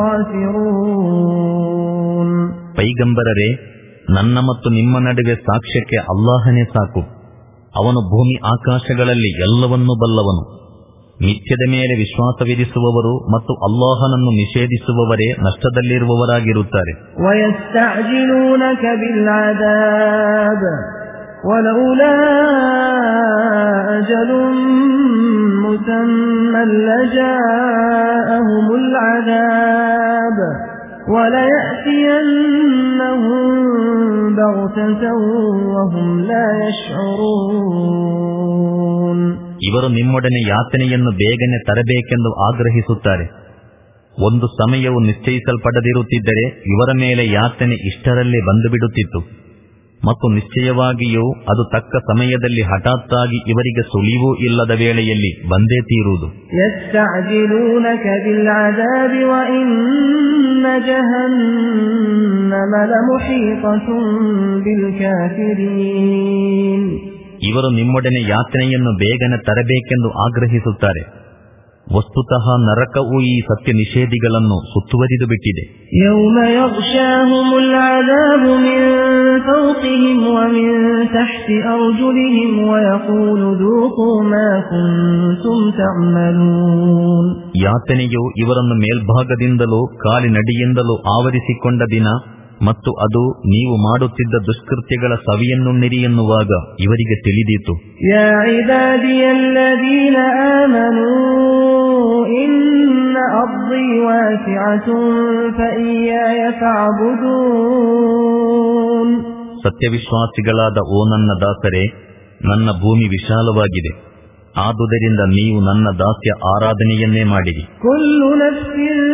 الخاسرون. ಪೈಗಂಬರರೇ, ನನ್ನ ಮತ್ತು ನಿಮ್ಮ ನಡುವೆ ಸಾಕ್ಷ್ಯಕ್ಕೆ ಅಲ್ಲಾಹನೇ ಸಾಕು. ಅವನು ಭೂಮಿ ಆಕಾಶಗಳಲ್ಲಿ ಎಲ್ಲವನ್ನೂ ಬಲ್ಲವನು. ಮಿಥ್ಯದ ಮೇಲೆ ವಿಶ್ವಾಸವಿರಿಸುವವರು ಮತ್ತು ಅಲ್ಲಾಹನನ್ನು ನಿಷೇಧಿಸುವವರೇ ನಷ್ಟದಲ್ಲಿರುವವರಾಗಿರುತ್ತಾರೆ. ويستعجلونك بالعذاب ولولا أجل مسمى لجاءهم العذاب وليأتينهم بغتة وهم لا يشعرون. ಇವರು ನಿಮ್ಮೊಡನೆ ಯಾತನೆಯನ್ನು ಬೇಗನೆ ತರಬೇಕೆಂದು ಆಗ್ರಹಿಸುತ್ತಾರೆ. ಒಂದು ಸಮಯವು ನಿಶ್ಚಯಿಸಲ್ಪಡದಿರುತ್ತಿದ್ದರೆ ಇವರ ಮೇಲೆ ಯಾತನೆ ಇಷ್ಟರಲ್ಲೇ ಬಂದು ಬಿಡುತ್ತಿತ್ತು, ಮತ್ತು ನಿಶ್ಚಯವಾಗಿಯೂ ಅದು ತಕ್ಕ ಸಮಯದಲ್ಲಿ ಹಠಾತ್ತಾಗಿ ಇವರಿಗೆ ಸುಳಿವೂ ಇಲ್ಲದ ವೇಳೆಯಲ್ಲಿ ಬಂದೇ ತೀರುವುದು. ಯಸ್ತಅಜಿಲೂನಕ ಬಿಲ್ಅಜಾಬಿ ವ ಇನ್ನ ಜಹನ್ನಮ ಲಮುಹೀತತುನ್ ಬಿಲ್ಕಾಫಿರೀನ್. ಇವರು ನಿಮ್ಮೊಡನೆ ಯಾತನೆಯನ್ನು ಬೇಗನೆ ತರಬೇಕೆಂದು ಆಗ್ರಹಿಸುತ್ತಾರೆ. ವಸ್ತುತಃ ನರಕವು ಈ ಸತ್ಯ ನಿಷೇಧಿಗಳನ್ನು ಸುತ್ತುವರಿದು ಬಿಟ್ಟಿದೆ. ಯೌಮ ಯಗ್ಶಾಹುಮುಲ್ ಅಜಾಬು ಮಿನ್ ಫೌಕಿಹಿಂ ವ ಮಿನ್ ತಹ್ತಿ ಅರ್ಜುಲಿಹಿಂ ವ ಯಖೂಲು ذೂಖೂ ಮಾ ಕುಂತುಂ ತಅಮಲೂನ್. ಯಾತನೆಯು ಇವರನ್ನು ಮೇಲ್ಭಾಗದಿಂದಲೂ ಕಾಲಿನಡಿಯಿಂದಲೂ ಆವರಿಸಿಕೊಂಡ ದಿನ ಮತ್ತು ಅದು ನೀವು ಮಾಡುತ್ತಿದ್ದ ದುಷ್ಕೃತ್ಯಗಳ ಸವಿಯನ್ನುಣ್ಣಿರಿ ಎನ್ನುವಾಗ ಇವರಿಗೆ ತಿಳಿದೀತು. ಯಾ ಇಬಾದಿಯಲ್ಲದೀನ ಆಮನೂ ಇನ್ನ ಅರ್ದಿ ವಾಸಿಅತುನ್ ಫಇಯ್ಯಾಯ ಫಅಬುದೂನ್. ಸತ್ಯವಿಶ್ವಾಸಿಗಳಾದ ಓ ನನ್ನ ದಾಸರೇ, ನನ್ನ ಭೂಮಿ ವಿಶಾಲವಾಗಿದೆ, ಆದುದರಿಂದ ನೀವು ನನ್ನ ದಾಸ್ಯ ಆರಾಧನೆಯನ್ನೇ ಮಾಡಿರಿ. ಕುಲ್ಲು ನಫ್ಸಿನ್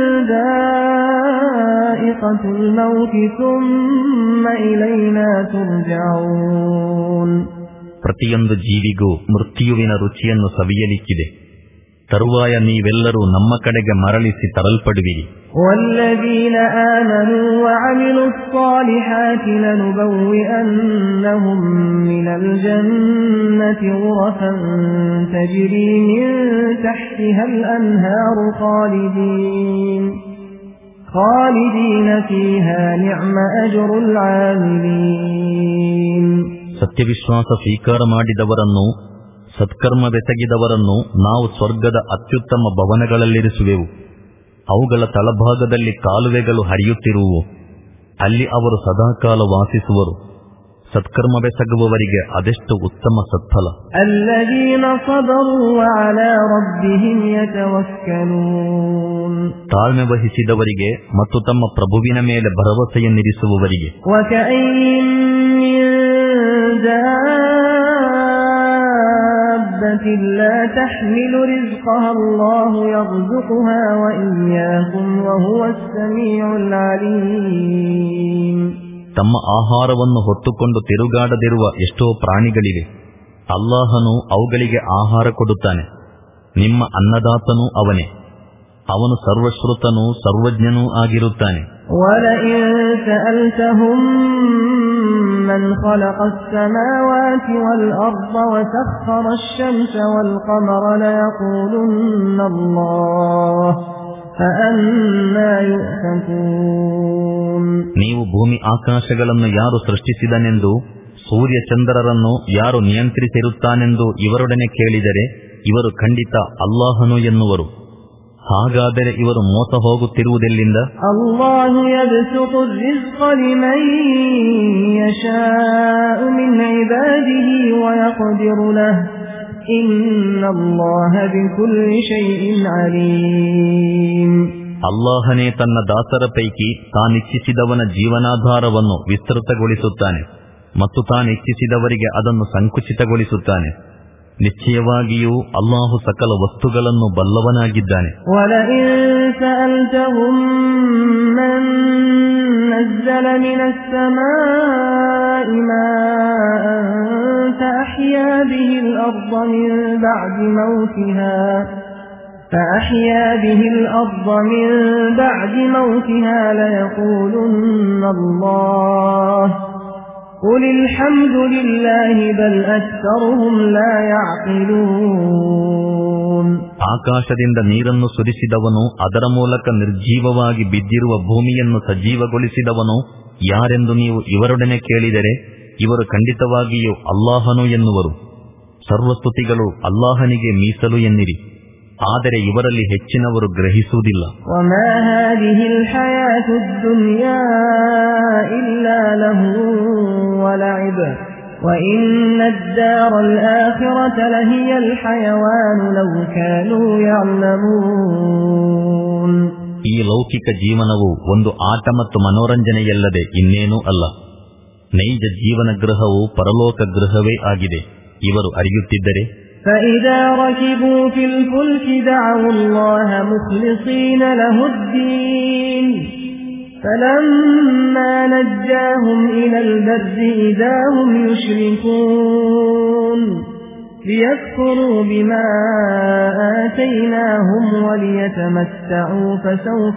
ದಾಯಿಕತುಲ್ ಮೌತಿ ಥುಮ್ಮ ಇಲೈನಾ ತುರ್ಜഊನ್. ಪ್ರತಿಯೊಂದು ಜೀವಿಗೂ ಮೃತ್ಯುವಿನ ರುಚಿಯನ್ನು ಸವಿಯಲಿಕ್ಕಿದೆ, ತರುವಾಯ ನೀವೆಲ್ಲರೂ ನಮ್ಮ ಕಡೆಗೆ ಮರಳಿಸಿ ತರಲ್ಪಡುವಿರಿ. والذين آمنوا وعملوا الصالحات لنبوئنهم من الجنة غرفا تجري من تحتها الأنهار خالدين خالدين فيها نعم أجر العاملين. ಸತ್ಯವಿಶ್ವಾಸ ಸ್ವೀಕಾರ ಮಾಡಿದವರನ್ನು, ಸತ್ಕರ್ಮವೆಸಗಿದವರನ್ನು ನಾವು ಸ್ವರ್ಗದ ಅತ್ಯುತ್ತಮ ಭವನಗಳಲ್ಲಿರಿಸುವೆವು. ಅವುಗಳ ತಳಭಾಗದಲ್ಲಿ ಕಾಲುವೆಗಳು ಹರಿಯುತ್ತಿರುವು, ಅಲ್ಲಿ ಅವರು ಸದಾಕಾಲ ವಾಸಿಸುವರು. ಸತ್ಕರ್ಮವೆಸಗುವವರಿಗೆ ಅದೆಷ್ಟು ಉತ್ತಮ ಸತ್ಫಲ. ಅಲ್ಲದೀನ ಸಬರು ವಅಲಾ ರಬ್ಬಿಹಿಂ ಯತವಕ್ಕಲೂನ್. ತಾಳ್ಮೆ ವಹಿಸಿದವರಿಗೆ ಮತ್ತು ತಮ್ಮ ಪ್ರಭುವಿನ ಮೇಲೆ ಭರವಸೆಯನ್ನಿರಿಸುವವರಿಗೆ. ವಕಅಯ್ಯಿನ್ ಮಿನ್ ದಾಬ್ಬತಿನ್ ಲಾ ತಹ್ಮಿಲು ರಿಜ್ಕಹಾ ಅಲ್ಲಾಹು ಯರ್ಜುಕುಹಾ ವಇಯ್ಯಾಕುಂ ವಹುವಸ್ ಸಮೀಉಲ್ ಅಲೀಮ್. ತಮ್ಮ ಆಹಾರವನ್ನು ಹೊತ್ತುಕೊಂಡು ತಿರುಗಾಡದಿರುವ ಎಷ್ಟೋ ಪ್ರಾಣಿಗಳಿವೆ, ಅಲ್ಲಾಹನು ಅವುಗಳಿಗೆ ಆಹಾರ ಕೊಡುತ್ತಾನೆ. ನಿಮ್ಮ ಅನ್ನದಾತನೂ ಅವನೇ. ಅವನು ಸರ್ವಶ್ರುತನೂ ಸರ್ವಜ್ಞನೂ ಆಗಿರುತ್ತಾನೆ. وَلَئِن سَأَلْتَهُم مَّنْ خَلَقَ السَّمَاوَاتِ وَالْأَرْضَ وَسَخَّرَ الشَّمْسَ وَالْقَمَرَ لَيَقُولُنَّ اللَّهُ فَأَنَّىٰ يُؤْفَكُونَ. ನೀವು ಭೂಮಿ ಆಕಾಶಗಳನ್ನು ಯಾರು ಸೃಷ್ಟಿಸಿದನೆಂದು, ಸೂರ್ಯ ಚಂದ್ರರನ್ನು ಯಾರು ನಿಯಂತ್ರಿಸಿರುತ್ತಾನೆಂದು ಇವರೊಡನೆ ಕೇಳಿದರೆ ಇವರು ಖಂಡಿತ ಅಲ್ಲಾಹನು ಎನ್ನುವರು. ಹಾಗಾದರೆ ಇವರು ಮೋಸ ಹೋಗುತ್ತಿರುವುದೆಲ್ಲಿಂದ? ಅಲ್ಲಾಹು ಯಬ್ಸುತು ರಿಜ್ಕ ಲಿಮನ್ ಯಶಾഉ ಮಿನ್ ಇಬಾದಿಹಿ ವಯಖ್ದಿರು ಲಹು ಇನ್ನಲ್ಲಾಹ ಬಿಕುಲ್ಲಿ ಶೈಇನ್ ಅಲೀಮ್. ಅಲ್ಲಾಹನೇ ತನ್ನ ದಾಸರ ಪೈಕಿ ತಾನಿಚ್ಛಿಸಿದವನ ಜೀವನಾಧಾರವನ್ನು ವಿಸ್ತೃತಗೊಳಿಸುತ್ತಾನೆ ಮತ್ತು ತಾನಿಚ್ಛಿಸಿದವರಿಗೆ ಅದನ್ನು ಸಂಕುಚಿತಗೊಳಿಸುತ್ತಾನೆ. ನಿಶ್ಚಯವಾಗಿಯೂ ಅಲ್ಲಾಹು ಸಕಲ ವಸ್ತುಗಳನ್ನು ಬಲ್ಲವನಾಗಿದ್ದಾನೆ. وَلَئِن سَأَلْتَهُم مَّن نَّزَّلَ مِنَ السَّمَاءِ مَاءً فَأَحْيَا بِهِ الْأَرْضَ مِن بَعْدِ مَوْتِهَا فَأَحْيَا بِهِ الْأَرْضَ مِن بَعْدِ مَوْتِهَا لَيَقُولُنَّ اللَّهُ قُلِ الْحَمْدُ لِلَّهِ بَلْ أَكْثَرُهُمْ لَا يَعْقِلُونَ. ಆಕಾಶದಿಂದ ನೀರನ್ನು ಸುರಿಸಿದವನು, ಅದರ ಮೂಲಕ ನಿರ್ಜೀವವಾಗಿ ಬಿದ್ದಿರುವ ಭೂಮಿಯನ್ನು ಸಜೀವಗೊಳಿಸಿದವನು ಯಾರೆಂದು ನೀವು ಇವರೊಡನೆ ಕೇಳಿದರೆ ಇವರು ಖಂಡಿತವಾಗಿಯೂ ಅಲ್ಲಾಹನು ಎನ್ನುವರು. ಸರ್ವಸ್ತುತಿಗಳು ಅಲ್ಲಾಹನಿಗೆ ಮೀಸಲು ಎನ್ನಿರಿ. ಆದರೆ ಇವರಲ್ಲಿ ಹೆಚ್ಚಿನವರು ಗ್ರಹಿಸುವುದಿಲ್ಲ. وَمَا هَٰذِهِ الْحَيَاةُ الدُّنْيَا إِلَّا لَهْوٌ وَلَعِبٌ وَإِنَّ الدَّارَ الْآخِرَةَ لَهِيَ الْحَيَوَانُ لَوْ كَانُوا يَعْلَمُونَ. ಈ ಲೌಕಿಕ ಜೀವನವು ಒಂದು ಆಟ ಮತ್ತು ಮನೋರಂಜನೆಯಲ್ಲದೆ ಇನ್ನೇನೂ ಅಲ್ಲ. ನೈಜ ಜೀವನ ಗೃಹವು ಪರಲೋಕ ಗೃಹವೇ ಆಗಿದೆ. ಇವರು ಅರಿಯುತ್ತಿದ್ದರೆ. فَإِذَا رَكِبُوا فِي الْفُلْكِ دَعَوُا اللَّهَ مُخْلِصِينَ لَهُ الدِّينَ فَلَمَّا نَجَّاهُمْ إِلَى الْبَرِّ إِذَا هُمْ يُشْرِكُونَ لِيَكْفُرُوا بِمَا آتَيْنَاهُمْ وَلِيَتَمَتَّعُوا فَسَوْفَ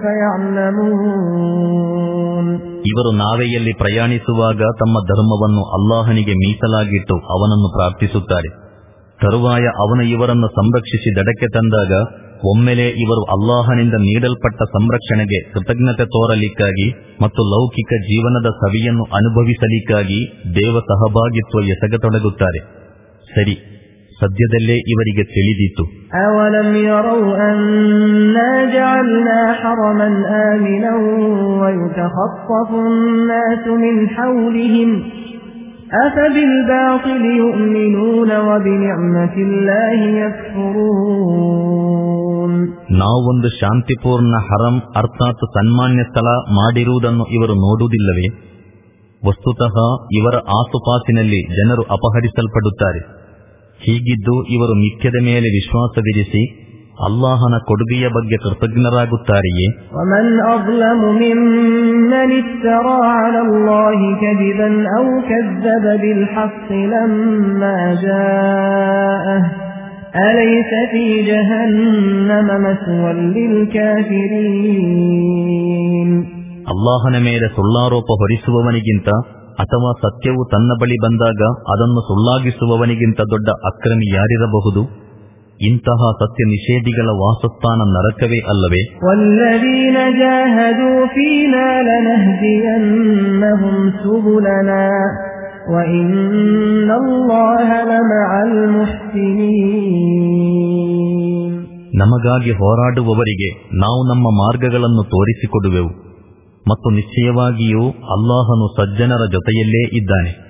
يَعْلَمُونَ. ಇವರು ನಾವೆಯಲ್ಲಿ ಪ್ರಯಾಣಿಸುವಾಗ ತಮ್ಮ ಧರ್ಮವನ್ನು ಅಲ್ಲಾಹನಿಗೆ ಮೀಸಲಾಗಿಟ್ಟು ಅವನನ್ನು ಪ್ರಾರ್ಥಿಸುತ್ತಾರೆ. ತರುವಾಯ ಅವನು ಇವರನ್ನು ಸಂರಕ್ಷಿಸಿ ದಡಕ್ಕೆ ತಂದಾಗ ಒಮ್ಮೆಲೆ ಇವರು ಅಲ್ಲಾಹನಿಂದ ನೀಡಲ್ಪಟ್ಟ ಸಂರಕ್ಷಣೆಗೆ ಕೃತಜ್ಞತೆ ತೋರಲಿಕ್ಕಾಗಿ ಮತ್ತು ಲೌಕಿಕ ಜೀವನದ ಸವಿಯನ್ನು ಅನುಭವಿಸಲಿಕ್ಕಾಗಿ ದೇವ ಸಹಭಾಗಿತ್ವ ಎಸಗತೊಡಗುತ್ತಾರೆ. ಸರಿ, ಸದ್ಯದಲ್ಲೇ ಇವರಿಗೆ ತಿಳಿದೀತು. ಅವಲಂ ಯರೌ ಅನ್ನಾ ಜಅಲ್ನಾ ಹರಮನ್ ಆಮಿನನ್ ವಯುತಖತ್ತಫು ಅನ್ನಾಸು ಮಿನ್ ಹೌಲಿಹಿಂ أفبالباطل يؤمنون وبنعمة الله يكفرون. ನಾವೊಂದು ಶಾಂತಿಪೂರ್ಣ ಹರಂ ಅರ್ಥಾತ್ ಸನ್ಮಾನ್ಯ ಸ್ಥಳ ಮಾಡಿರುವುದನ್ನು ಇವರು ನೋಡುವುದಿಲ್ಲವೇ? ವಸ್ತುತಃ ಇವರ ಆಸುಪಾಸಿನಲ್ಲಿ ಜನರು ಅಪಹರಿಸಲ್ಪಡುತ್ತಾರೆ. ಹೀಗಿದ್ದು ಇವರು ಮಿಥ್ಯದ ಮೇಲೆ ವಿಶ್ವಾಸವಿರಿಸಿ ಅಲ್ಲಾಹನ ಕೊಡುಗೆಯ ಬಗ್ಗೆ ಕೃತಜ್ಞರಾಗುತ್ತಾರೆಯೇ? وَمَنْ أَظْلَمُ مِمَّنِ افْتَرَى عَلَى اللَّهِ كَذِبًا أَوْ كَذَّبَ بِالْحَقِّ لَمَّا جَاءَهُ أَلَيْسَ فِي جَهَنَّمَ مَثْوًى لِلْكَافِرِينَ. ಅಲ್ಲಾಹನ ಮೇಲೆ ಸುಳ್ಳಾರೋಪ ಹೊರಿಸುವವನಿಗಿಂತ ಅಥವಾ ಸತ್ಯವು ತನ್ನ ಬಳಿ ಬಂದಾಗ ಅದನ್ನು ಸುಳ್ಳಾಗಿಸುವವನಿಗಿಂತ ದೊಡ್ಡ ಅಕ್ರಮಿ ಯಾರಿರಬಹುದು? ಇಂತಹ ಸತ್ಯ ನಿಷೇಧಿಗಳ ವಾಸಸ್ಥಾನ ನರಕವೇ ಅಲ್ಲವೇ? ವಲ್ಲದೀನ ಜಾಹದೂ ಫೀನಾ ಲನಹ್ದಿಯನ್ನಹುಂ ಸುಬುಲನಾ ವಇನ್ನಲ್ಲಾಹ ಲಮಅಲ್ ಮುಹ್ಸಿನೀನ್. ನಮಗಾಗಿ ಹೋರಾಡುವವರಿಗೆ ನಾವು ನಮ್ಮ ಮಾರ್ಗಗಳನ್ನು ತೋರಿಸಿಕೊಡುವೆವು ಮತ್ತು ನಿಶ್ಚಯವಾಗಿಯೂ ಅಲ್ಲಾಹನು ಸಜ್ಜನರ ಜೊತೆಯಲ್ಲೇ ಇದ್ದಾನೆ.